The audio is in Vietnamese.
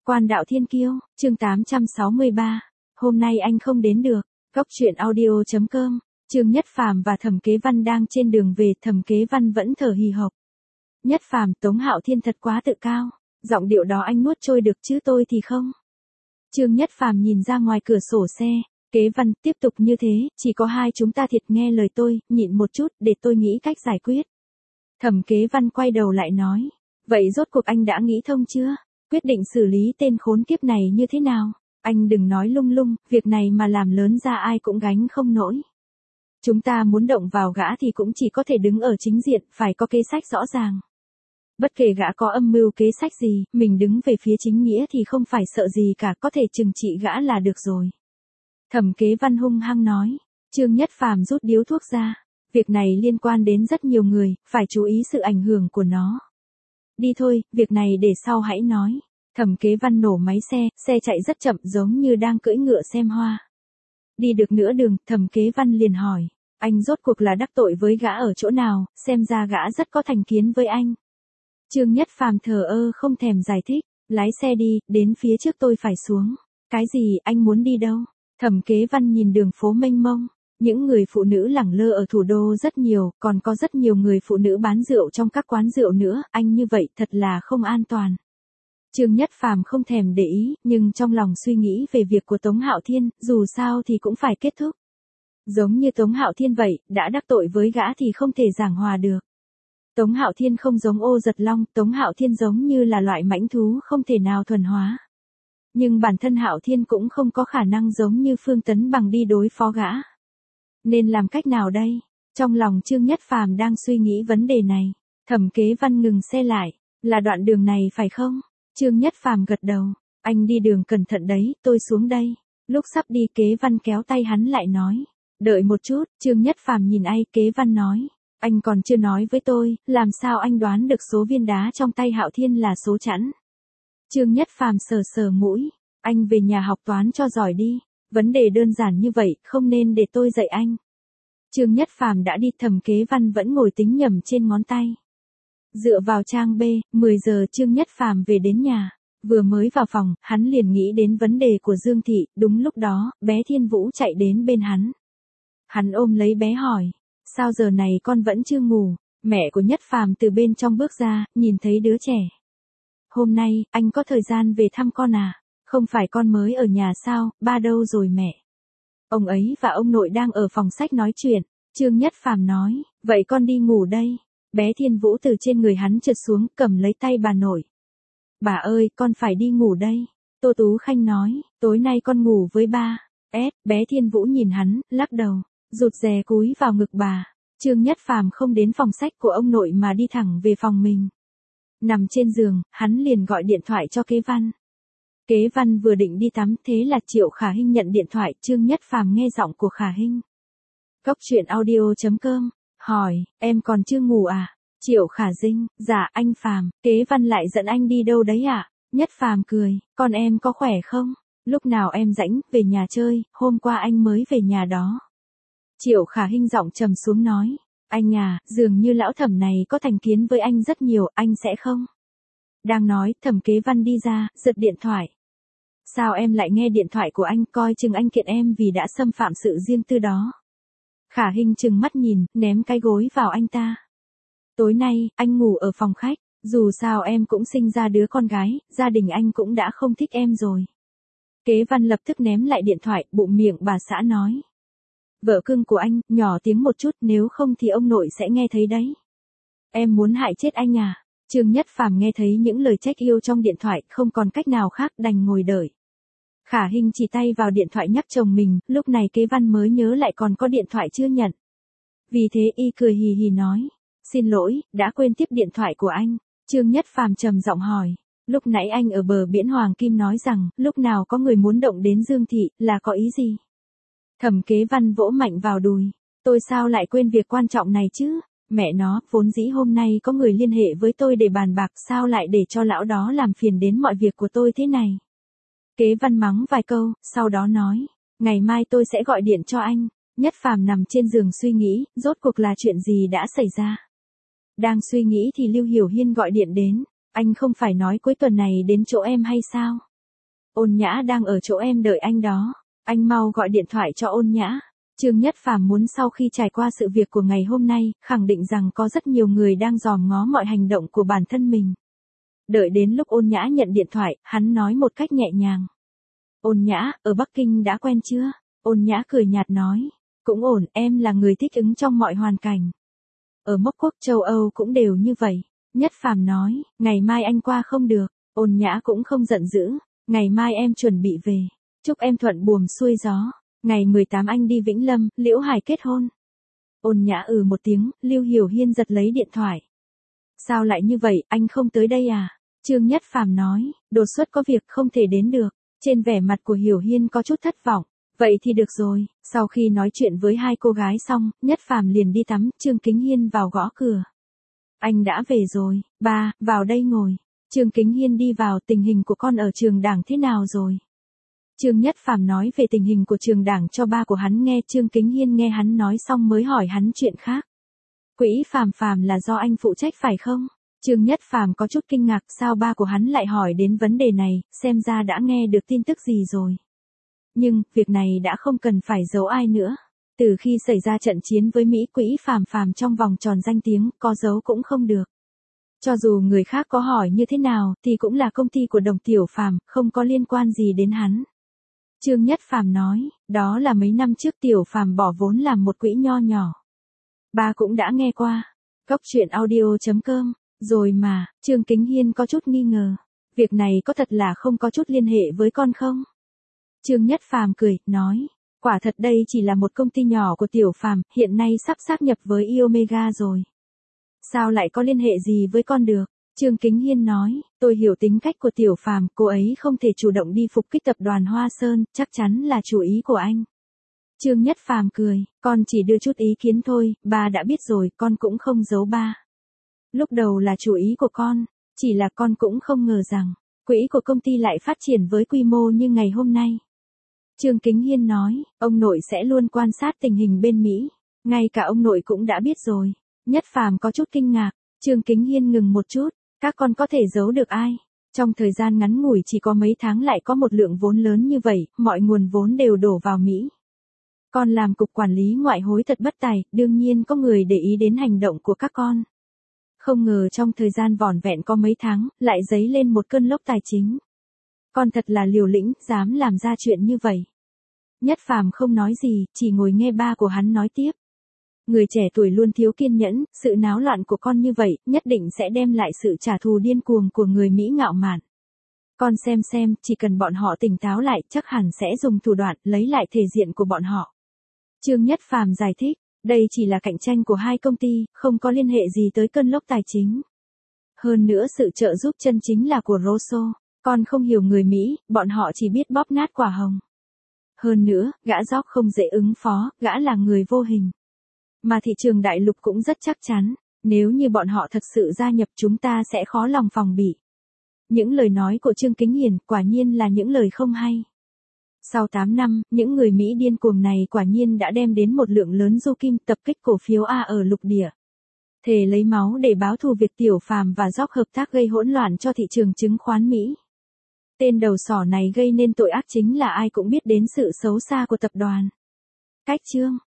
Quan đạo thiên kiêu, chương 863. Hôm nay anh không đến được. Góc truyện audio.com. Trương Nhất Phàm và Thẩm Kế Văn đang trên đường về, Thẩm Kế Văn vẫn thở hì hộc. Nhất Phàm, Tống Hạo Thiên thật quá tự cao, giọng điệu đó anh nuốt trôi được chứ tôi thì không. Trương Nhất Phàm nhìn ra ngoài cửa sổ xe. Kế Văn, tiếp tục như thế, chỉ có hai chúng ta thiệt, nghe lời tôi, nhịn một chút, để tôi nghĩ cách giải quyết. Thẩm Kế Văn quay đầu lại nói. Vậy rốt cuộc anh đã nghĩ thông chưa? Quyết định xử lý tên khốn kiếp này như thế nào? Anh đừng nói lung lung, việc này mà làm lớn ra ai cũng gánh không nổi. Chúng ta muốn động vào gã thì cũng chỉ có thể đứng ở chính diện, phải có kế sách rõ ràng. Bất kể gã có âm mưu kế sách gì, mình đứng về phía chính nghĩa thì không phải sợ gì cả, có thể trừng trị gã là được rồi. Thẩm Kế Văn hung hăng nói. Trương Nhất Phàm rút điếu thuốc ra. Việc này liên quan đến rất nhiều người, phải chú ý sự ảnh hưởng của nó. Đi thôi, việc này để sau hãy nói. Thẩm Kế Văn nổ máy xe chạy rất chậm giống như đang cưỡi ngựa xem hoa. Đi được nửa đường, Thẩm Kế Văn liền hỏi. Anh rốt cuộc là đắc tội với gã ở chỗ nào, xem ra gã rất có thành kiến với anh. Trương Nhất Phàm thờ ơ không thèm giải thích, lái xe đi, đến phía trước tôi phải xuống. Cái gì, anh muốn đi đâu? Thẩm Kế Văn nhìn đường phố mênh mông. Những người phụ nữ lẳng lơ ở thủ đô rất nhiều, còn có rất nhiều người phụ nữ bán rượu trong các quán rượu nữa, anh như vậy thật là không an toàn. Trương Nhất Phàm không thèm để ý, nhưng trong lòng suy nghĩ về việc của Tống Hạo Thiên, dù sao thì cũng phải kết thúc. Giống như Tống Hạo Thiên vậy, đã đắc tội với gã thì không thể giảng hòa được. Tống Hạo Thiên không giống Ô Giật Long, Tống Hạo Thiên giống như là loại mãnh thú không thể nào thuần hóa. Nhưng bản thân Hạo Thiên cũng không có khả năng giống như Phương Tấn Bằng đi đối phó gã. Nên làm cách nào đây? Trong lòng Trương Nhất Phàm đang suy nghĩ vấn đề này. Thẩm Kế Văn ngừng xe lại. Là đoạn đường này phải không? Trương Nhất Phàm gật đầu. Anh đi đường cẩn thận đấy, tôi xuống đây. Lúc sắp đi Kế Văn kéo tay hắn lại nói. Đợi một chút, Trương Nhất Phàm nhìn ai, Kế Văn nói. Anh còn chưa nói với tôi, làm sao anh đoán được số viên đá trong tay Hạo Thiên là số chẵn? Trương Nhất Phàm sờ sờ mũi. Anh về nhà học toán cho giỏi đi. Vấn đề đơn giản như vậy, không nên để tôi dạy anh. Trương Nhất Phàm đã đi, Thẩm Kế Văn vẫn ngồi tính nhầm trên ngón tay. Dựa vào trang B, 10 giờ Trương Nhất Phàm về đến nhà. Vừa mới vào phòng, hắn liền nghĩ đến vấn đề của Dương Thị, đúng lúc đó, bé Thiên Vũ chạy đến bên hắn. Hắn ôm lấy bé hỏi, sao giờ này con vẫn chưa ngủ? Mẹ của Nhất Phàm từ bên trong bước ra, nhìn thấy đứa trẻ. Hôm nay, anh có thời gian về thăm con à? Không phải con mới ở nhà sao, ba đâu rồi mẹ? Ông ấy và ông nội đang ở phòng sách nói chuyện. Trương Nhất Phàm nói, vậy con đi ngủ đây. Bé Thiên Vũ từ trên người hắn trượt xuống, cầm lấy tay bà nội. Bà ơi, con phải đi ngủ đây. Tô Tú Khanh nói, tối nay con ngủ với ba. Bé Thiên Vũ nhìn hắn, lắc đầu, rụt rè cúi vào ngực bà. Trương Nhất Phàm không đến phòng sách của ông nội mà đi thẳng về phòng mình. Nằm trên giường, hắn liền gọi điện thoại cho Kế Văn. Kế Văn vừa định đi tắm, thế là Triệu Khả Hinh nhận điện thoại. Trương Nhất Phàm nghe giọng của Khả Hinh. Góc truyện audio.com. Hỏi, em còn chưa ngủ à? Triệu Khả Dinh, dạ anh Phàm. Kế Văn lại dẫn anh đi đâu đấy ạ? Nhất Phàm cười, con em có khỏe không? Lúc nào em rảnh, về nhà chơi, hôm qua anh mới về nhà đó. Triệu Khả Hinh giọng trầm xuống nói, anh à, dường như lão Thẩm này có thành kiến với anh rất nhiều, anh sẽ không? Đang nói, Thẩm Kế Văn đi ra, giật điện thoại. Sao em lại nghe điện thoại của anh, coi chừng anh kiện em vì đã xâm phạm sự riêng tư đó. Khả Hinh trừng mắt nhìn, ném cái gối vào anh ta. Tối nay, anh ngủ ở phòng khách, dù sao em cũng sinh ra đứa con gái, gia đình anh cũng đã không thích em rồi. Kế Văn lập tức ném lại điện thoại, bụng miệng bà xã nói. Vợ cưng của anh, nhỏ tiếng một chút, nếu không thì ông nội sẽ nghe thấy đấy. Em muốn hại chết anh à? Trương Nhất Phàm nghe thấy những lời trách yêu trong điện thoại, không còn cách nào khác, đành ngồi đợi. Khả Hinh chỉ tay vào điện thoại nhắc chồng mình, lúc này Kế Văn mới nhớ lại còn có điện thoại chưa nhận. Vì thế y cười hì hì nói, xin lỗi, đã quên tiếp điện thoại của anh. Trương Nhất Phàm trầm giọng hỏi, lúc nãy anh ở bờ biển Hoàng Kim nói rằng, lúc nào có người muốn động đến Dương Thị, là có ý gì? Thẩm Kế Văn vỗ mạnh vào đùi, tôi sao lại quên việc quan trọng này chứ? Mẹ nó, vốn dĩ hôm nay có người liên hệ với tôi để bàn bạc, sao lại để cho lão đó làm phiền đến mọi việc của tôi thế này? Kế Văn mắng vài câu, sau đó nói, ngày mai tôi sẽ gọi điện cho anh. Nhất Phàm nằm trên giường suy nghĩ, rốt cuộc là chuyện gì đã xảy ra. Đang suy nghĩ thì Lưu Hiểu Hiên gọi điện đến, anh không phải nói cuối tuần này đến chỗ em hay sao? Ôn Nhã đang ở chỗ em đợi anh đó. Anh mau gọi điện thoại cho Ôn Nhã. Trương Nhất Phàm muốn sau khi trải qua sự việc của ngày hôm nay, khẳng định rằng có rất nhiều người đang dòm ngó mọi hành động của bản thân mình. Đợi đến lúc Ôn Nhã nhận điện thoại, hắn nói một cách nhẹ nhàng. Ôn Nhã, ở Bắc Kinh đã quen chưa? Ôn Nhã cười nhạt nói. Cũng ổn, em là người thích ứng trong mọi hoàn cảnh. Ở Mốc Quốc châu Âu cũng đều như vậy. Nhất Phàm nói, ngày mai anh qua không được. Ôn Nhã cũng không giận dữ. Ngày mai em chuẩn bị về. Chúc em thuận buồm xuôi gió. Ngày 18 anh đi Vĩnh Lâm, Liễu Hải kết hôn. Ôn Nhã một tiếng, Lưu Hiểu Hiên giật lấy điện thoại. Sao lại như vậy, anh không tới đây à? Trương Nhất Phàm nói, đột xuất có việc không thể đến được. Trên vẻ mặt của Hiểu Hiên có chút thất vọng. Vậy thì được rồi, sau khi nói chuyện với hai cô gái xong, Nhất Phàm liền đi tắm, Trương Kính Hiên vào gõ cửa. Anh đã về rồi, ba, vào đây ngồi. Trương Kính Hiên đi vào, tình hình của con ở trường đảng thế nào rồi? Trương Nhất Phàm nói về tình hình của trường đảng cho ba của hắn nghe, Trương Kính Hiên nghe hắn nói xong mới hỏi hắn chuyện khác. Quỹ Phàm là do anh phụ trách phải không? Trương Nhất Phàm có chút kinh ngạc, sao ba của hắn lại hỏi đến vấn đề này, xem ra đã nghe được tin tức gì rồi. Nhưng, việc này đã không cần phải giấu ai nữa. Từ khi xảy ra trận chiến với Mỹ, Quỹ Phàm trong vòng tròn danh tiếng, có giấu cũng không được. Cho dù người khác có hỏi như thế nào, thì cũng là công ty của Đồng Tiểu Phàm, không có liên quan gì đến hắn. Trương Nhất Phàm nói, đó là mấy năm trước Tiểu Phàm bỏ vốn làm một quỹ nho nhỏ. Ba cũng đã nghe qua. Cốc truyện audio.com. Rồi mà, Trương Kính Hiên có chút nghi ngờ. Việc này có thật là không có chút liên hệ với con không? Trương Nhất Phàm cười, nói. Quả thật đây chỉ là một công ty nhỏ của Tiểu Phàm, hiện nay sắp sáp nhập với Iomega rồi. Sao lại có liên hệ gì với con được? Trương Kính Hiên nói, tôi hiểu tính cách của Tiểu Phàm, cô ấy không thể chủ động đi phục kích tập đoàn Hoa Sơn, chắc chắn là chủ ý của anh. Trương Nhất Phàm cười, con chỉ đưa chút ý kiến thôi, ba đã biết rồi, con cũng không giấu ba. Lúc đầu là chủ ý của con, chỉ là con cũng không ngờ rằng, quỹ của công ty lại phát triển với quy mô như ngày hôm nay. Trương Kính Hiên nói, ông nội sẽ luôn quan sát tình hình bên Mỹ, ngay cả ông nội cũng đã biết rồi. Nhất Phàm có chút kinh ngạc, Trương Kính Hiên ngừng một chút, các con có thể giấu được ai? Trong thời gian ngắn ngủi chỉ có mấy tháng lại có một lượng vốn lớn như vậy, mọi nguồn vốn đều đổ vào Mỹ. Con làm cục quản lý ngoại hối thật bất tài, đương nhiên có người để ý đến hành động của các con. Không ngờ trong thời gian vỏn vẹn có mấy tháng, lại dấy lên một cơn lốc tài chính. Con thật là liều lĩnh, dám làm ra chuyện như vậy. Nhất Phàm không nói gì, chỉ ngồi nghe ba của hắn nói tiếp. Người trẻ tuổi luôn thiếu kiên nhẫn, sự náo loạn của con như vậy, nhất định sẽ đem lại sự trả thù điên cuồng của người Mỹ ngạo mạn. Con xem, chỉ cần bọn họ tỉnh táo lại, chắc hẳn sẽ dùng thủ đoạn, lấy lại thể diện của bọn họ. Trương Nhất Phàm giải thích, đây chỉ là cạnh tranh của hai công ty, không có liên hệ gì tới cơn lốc tài chính. Hơn nữa sự trợ giúp chân chính là của Rosso, con không hiểu người Mỹ, bọn họ chỉ biết bóp nát quả hồng. Hơn nữa, gã Jock không dễ ứng phó, gã là người vô hình. Mà thị trường đại lục cũng rất chắc chắn, nếu như bọn họ thật sự gia nhập chúng ta sẽ khó lòng phòng bị. Những lời nói của Trương Kính Hiền quả nhiên là những lời không hay. Sau 8 năm, những người Mỹ điên cuồng này quả nhiên đã đem đến một lượng lớn du kim tập kích cổ phiếu A ở lục địa. Thề lấy máu để báo thù việc Tiểu Phàm và Jock hợp tác gây hỗn loạn cho thị trường chứng khoán Mỹ. Tên đầu sỏ này gây nên tội ác chính là ai cũng biết đến sự xấu xa của tập đoàn. Cách chương